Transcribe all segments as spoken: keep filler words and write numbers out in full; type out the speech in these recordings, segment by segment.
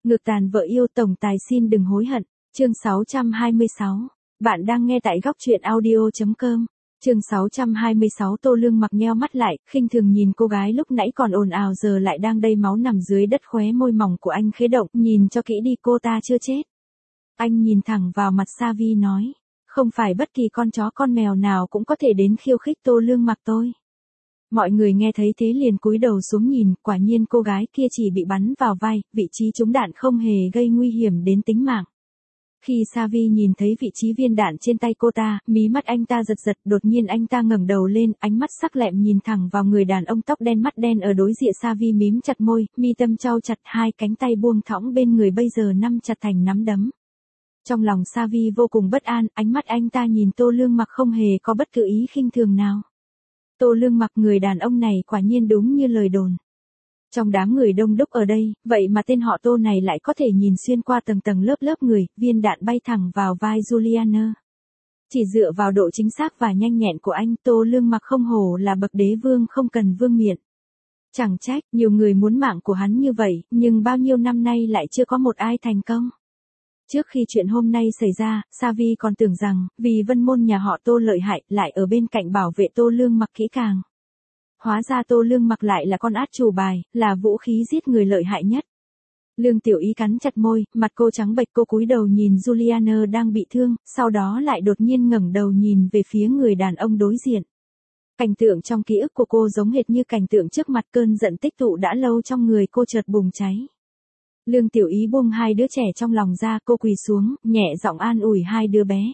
Ngược tàn vợ yêu tổng tài xin đừng hối hận. Chương sáu trăm hai mươi sáu. Bạn đang nghe tại góc truyện audio chấm com. Chương sáu trăm hai mươi sáu. Tô Lương Mặc nheo mắt lại, khinh thường nhìn cô gái lúc nãy còn ồn ào giờ lại đang đầy máu nằm dưới đất, khóe môi mỏng của anh khẽ động, nhìn cho kỹ đi, cô ta chưa chết. Anh nhìn thẳng vào mặt Savi nói, không phải bất kỳ con chó con mèo nào cũng có thể đến khiêu khích Tô Lương Mặc tôi. Mọi người nghe thấy thế liền cúi đầu xuống nhìn, quả nhiên cô gái kia chỉ bị bắn vào vai, vị trí trúng đạn không hề gây nguy hiểm đến tính mạng. Khi Savi nhìn thấy vị trí viên đạn trên tay cô ta, mí mắt anh ta giật giật, đột nhiên anh ta ngẩng đầu lên, ánh mắt sắc lẹm nhìn thẳng vào người đàn ông tóc đen mắt đen ở đối diện. Savi mím chặt môi, mi tâm trao chặt, hai cánh tay buông thõng bên người bây giờ nắm chặt thành nắm đấm. Trong lòng Savi vô cùng bất an, ánh mắt anh ta nhìn Tô Lương Mặc không hề có bất cứ ý khinh thường nào. Tô Lương Mặc, người đàn ông này quả nhiên đúng như lời đồn. Trong đám người đông đúc ở đây, vậy mà tên họ Tô này lại có thể nhìn xuyên qua tầng tầng lớp lớp người, viên đạn bay thẳng vào vai Juliana. Chỉ dựa vào độ chính xác và nhanh nhẹn của anh, Tô Lương Mặc không hổ là bậc đế vương không cần vương miện. Chẳng trách, nhiều người muốn mạng của hắn như vậy, nhưng bao nhiêu năm nay lại chưa có một ai thành công. Trước khi chuyện hôm nay xảy ra, Savi còn tưởng rằng, vì Vân Môn nhà họ Tô lợi hại, lại ở bên cạnh bảo vệ Tô Lương Mặc kỹ càng. Hóa ra Tô Lương Mặc lại là con át chủ bài, là vũ khí giết người lợi hại nhất. Lương Tiểu Ý cắn chặt môi, mặt cô trắng bệch, cô cúi đầu nhìn Juliana đang bị thương, sau đó lại đột nhiên ngẩng đầu nhìn về phía người đàn ông đối diện. Cảnh tượng trong ký ức của cô giống hệt như cảnh tượng trước mặt, cơn giận tích tụ đã lâu trong người cô chợt bùng cháy. Lương Tiểu Ý buông hai đứa trẻ trong lòng ra, cô quỳ xuống, nhẹ giọng an ủi hai đứa bé.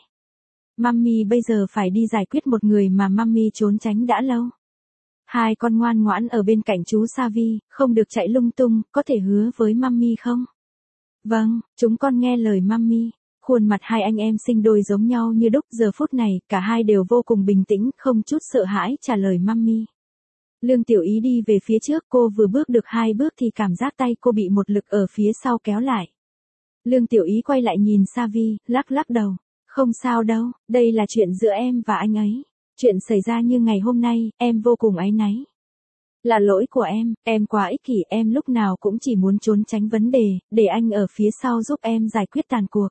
Mummy bây giờ phải đi giải quyết một người mà Mummy trốn tránh đã lâu. Hai con ngoan ngoãn ở bên cạnh chú Savi, không được chạy lung tung, có thể hứa với Mummy không? Vâng, chúng con nghe lời Mummy. Khuôn mặt hai anh em sinh đôi giống nhau như đúc, giờ phút này, cả hai đều vô cùng bình tĩnh, không chút sợ hãi trả lời Mummy. Lương Tiểu Ý đi về phía trước, cô vừa bước được hai bước thì cảm giác tay cô bị một lực ở phía sau kéo lại. Lương Tiểu Ý quay lại nhìn Savi, lắc lắc đầu. Không sao đâu, đây là chuyện giữa em và anh ấy. Chuyện xảy ra như ngày hôm nay, em vô cùng áy náy. Là lỗi của em, em quá ích kỷ, em lúc nào cũng chỉ muốn trốn tránh vấn đề, để anh ở phía sau giúp em giải quyết tàn cuộc.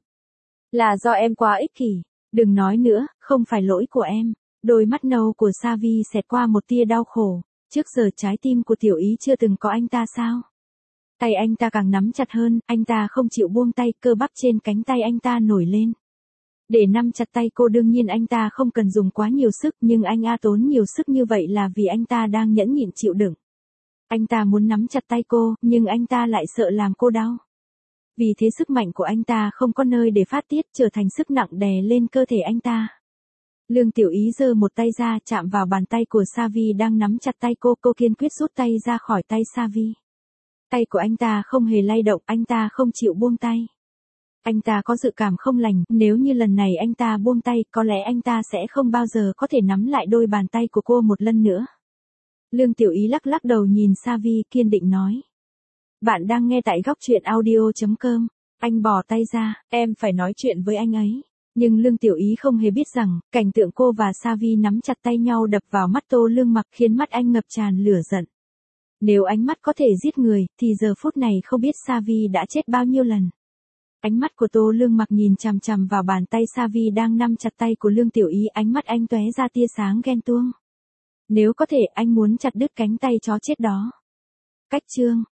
Là do em quá ích kỷ, đừng nói nữa, không phải lỗi của em. Đôi mắt nâu của Savi xẹt qua một tia đau khổ. Trước giờ trái tim của Tiểu Ý chưa từng có anh ta sao? Tay anh ta càng nắm chặt hơn, anh ta không chịu buông tay, cơ bắp trên cánh tay anh ta nổi lên. Để nắm chặt tay cô đương nhiên anh ta không cần dùng quá nhiều sức, nhưng anh a tốn nhiều sức như vậy là vì anh ta đang nhẫn nhịn chịu đựng. Anh ta muốn nắm chặt tay cô, nhưng anh ta lại sợ làm cô đau. Vì thế sức mạnh của anh ta không có nơi để phát tiết, trở thành sức nặng đè lên cơ thể anh ta. Lương Tiểu Ý giơ một tay ra, chạm vào bàn tay của Savi đang nắm chặt tay cô, cô kiên quyết rút tay ra khỏi tay Savi. Tay của anh ta không hề lay động, anh ta không chịu buông tay. Anh ta có dự cảm không lành, nếu như lần này anh ta buông tay, có lẽ anh ta sẽ không bao giờ có thể nắm lại đôi bàn tay của cô một lần nữa. Lương Tiểu Ý lắc lắc đầu nhìn Savi, kiên định nói. Bạn đang nghe tại góc truyện audio chấm com. Anh bỏ tay ra, em phải nói chuyện với anh ấy. Nhưng Lương Tiểu Ý không hề biết rằng, cảnh tượng cô và Savi nắm chặt tay nhau đập vào mắt Tô Lương Mặc khiến mắt anh ngập tràn lửa giận. Nếu ánh mắt có thể giết người, thì giờ phút này không biết Savi đã chết bao nhiêu lần. Ánh mắt của Tô Lương Mặc nhìn chằm chằm vào bàn tay Savi đang nắm chặt tay của Lương Tiểu Ý, ánh mắt anh tóe ra tia sáng ghen tuông. Nếu có thể, anh muốn chặt đứt cánh tay chó chết đó. Cách chương